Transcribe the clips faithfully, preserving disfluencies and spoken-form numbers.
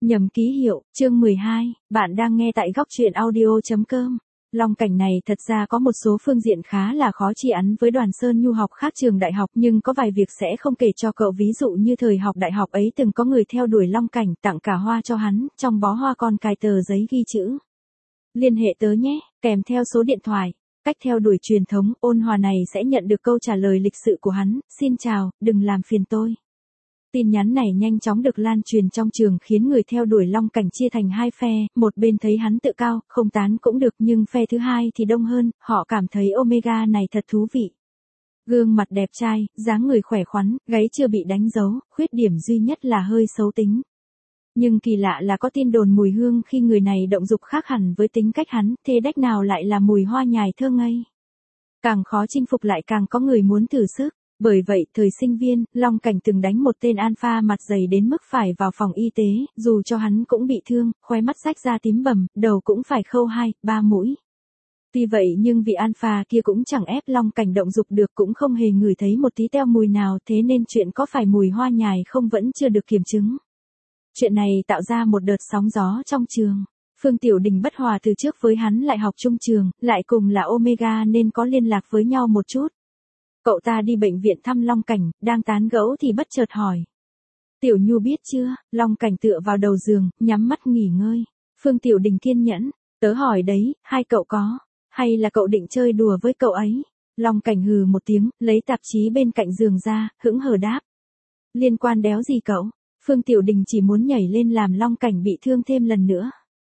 Nhầm ký hiệu, chương mười hai, bạn đang nghe tại góc truyện audio chấm com. Long cảnh này thật ra có một số phương diện khá là khó chi ăn với Đoàn Sơn Nhu học khác trường đại học, nhưng có vài việc sẽ không kể cho cậu, ví dụ như thời học đại học ấy từng có người theo đuổi Long cảnh, tặng cả hoa cho hắn, trong bó hoa còn cài tờ giấy ghi chữ. Liên hệ tớ nhé, kèm theo số điện thoại. Cách theo đuổi truyền thống, ôn hòa này sẽ nhận được câu trả lời lịch sự của hắn, xin chào, đừng làm phiền tôi. Tin nhắn này nhanh chóng được lan truyền trong trường khiến người theo đuổi Long cảnh chia thành hai phe, một bên thấy hắn tự cao, không tán cũng được, nhưng phe thứ hai thì đông hơn, họ cảm thấy Omega này thật thú vị. Gương mặt đẹp trai, dáng người khỏe khoắn, gáy chưa bị đánh dấu, khuyết điểm duy nhất là hơi xấu tính. Nhưng kỳ lạ là có tin đồn mùi hương khi người này động dục khác hẳn với tính cách hắn, thế đách nào lại là mùi hoa nhài thơ ngây. Càng khó chinh phục lại càng có người muốn thử sức. Bởi vậy, thời sinh viên, Long cảnh từng đánh một tên alpha mặt dày đến mức phải vào phòng y tế, dù cho hắn cũng bị thương, khóe mắt rách ra tím bầm, đầu cũng phải khâu hai, ba mũi. Tuy vậy nhưng vị alpha kia cũng chẳng ép Long cảnh động dục được, cũng không hề ngửi thấy một tí teo mùi nào, thế nên chuyện có phải mùi hoa nhài không vẫn chưa được kiểm chứng. Chuyện này tạo ra một đợt sóng gió trong trường. Phương Tiểu Đình bất hòa từ trước với hắn, lại học chung trường, lại cùng là Omega nên có liên lạc với nhau một chút. Cậu ta đi bệnh viện thăm Long cảnh, đang tán gẫu thì bất chợt hỏi. Tiểu Nhu biết chưa? Long cảnh tựa vào đầu giường, nhắm mắt nghỉ ngơi. Phương Tiểu Đình kiên nhẫn. Tớ hỏi đấy, hai cậu có? Hay là cậu định chơi đùa với cậu ấy? Long cảnh hừ một tiếng, lấy tạp chí bên cạnh giường ra, hững hờ đáp. Liên quan đéo gì cậu? Phương Tiểu Đình chỉ muốn nhảy lên làm Long cảnh bị thương thêm lần nữa.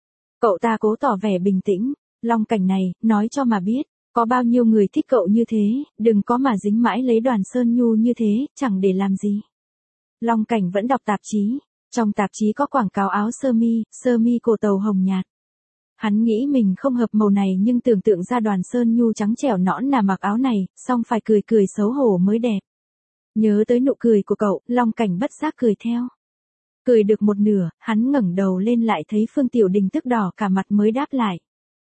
Cậu ta cố tỏ vẻ bình tĩnh. Long cảnh này, nói cho mà biết. Có bao nhiêu người thích cậu như thế, đừng có mà dính mãi lấy Đoàn Sơn Nhu như thế, chẳng để làm gì. Long cảnh vẫn đọc tạp chí, trong tạp chí có quảng cáo áo sơ mi, sơ mi cổ tàu hồng nhạt. Hắn nghĩ mình không hợp màu này nhưng tưởng tượng ra Đoàn Sơn Nhu trắng trẻo nõn nà mặc áo này, xong phải cười cười xấu hổ mới đẹp. Nhớ tới nụ cười của cậu, Long cảnh bất giác cười theo. Cười được một nửa, hắn ngẩng đầu lên lại thấy Phương Tiểu Đình tức đỏ cả mặt mới đáp lại.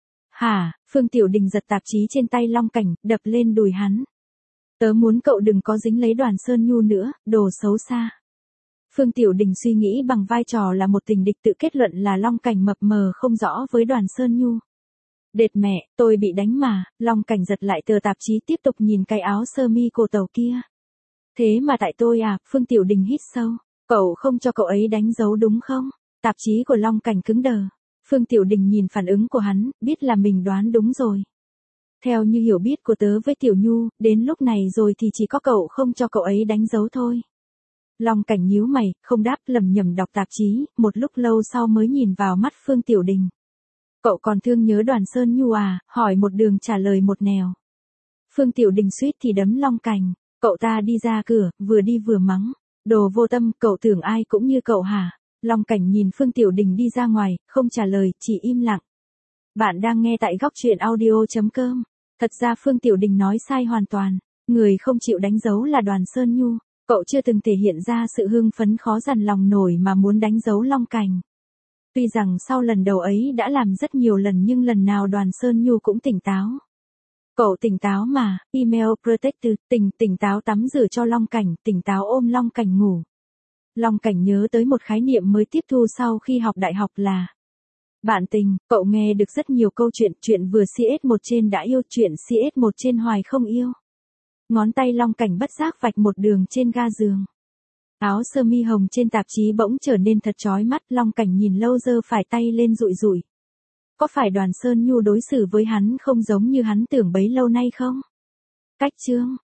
Hả? Phương Tiểu Đình giật tạp chí trên tay Long cảnh, đập lên đùi hắn. Tớ muốn cậu đừng có dính lấy Đoàn Sơn Nhu nữa, đồ xấu xa. Phương Tiểu Đình suy nghĩ bằng vai trò là một tình địch, tự kết luận là Long cảnh mập mờ không rõ với Đoàn Sơn Nhu. Đệt mẹ, tôi bị đánh mà. Long cảnh giật lại tờ tạp chí tiếp tục nhìn cái áo sơ mi cổ tàu kia. Thế mà tại tôi à? Phương Tiểu Đình hít sâu. Cậu không cho cậu ấy đánh dấu đúng không? Tạp chí của Long cảnh cứng đờ. Phương Tiểu Đình nhìn phản ứng của hắn, biết là mình đoán đúng rồi. Theo như hiểu biết của tớ với Tiểu Nhu, đến lúc này rồi thì chỉ có cậu không cho cậu ấy đánh dấu thôi. Long cảnh nhíu mày, không đáp, lẩm nhẩm đọc tạp chí, một lúc lâu sau mới nhìn vào mắt Phương Tiểu Đình. Cậu còn thương nhớ Đoàn Sơn Nhu à? Hỏi một đường trả lời một nẻo. Phương Tiểu Đình suýt thì đấm Long cảnh. Cậu ta đi ra cửa, vừa đi vừa mắng. Đồ vô tâm, cậu tưởng ai cũng như cậu hả? Long cảnh nhìn Phương Tiểu Đình đi ra ngoài, không trả lời, chỉ im lặng. Bạn đang nghe tại góc truyện audio chấm com. Thật ra Phương Tiểu Đình nói sai hoàn toàn. Người không chịu đánh dấu là Đoàn Sơn Nhu. Cậu chưa từng thể hiện ra sự hưng phấn khó dằn lòng nổi mà muốn đánh dấu Long cảnh. Tuy rằng sau lần đầu ấy đã làm rất nhiều lần nhưng lần nào Đoàn Sơn Nhu cũng tỉnh táo. Cậu tỉnh táo mà, email protected, tỉnh, tỉnh táo tắm rửa cho Long cảnh, tỉnh táo ôm Long cảnh ngủ. Long cảnh nhớ tới một khái niệm mới tiếp thu sau khi học đại học là bạn tình. Cậu nghe được rất nhiều câu chuyện, chuyện vừa xê ét một trên đã yêu, chuyện xê ét một trên hoài không yêu. Ngón tay Long cảnh bất giác vạch một đường trên ga giường. Áo sơ mi hồng trên tạp chí bỗng trở nên thật chói mắt, Long cảnh nhìn lâu giơ phải tay lên rụi rụi. Có phải Đoàn Sơn Nhu đối xử với hắn không giống như hắn tưởng bấy lâu nay không? Cách chương,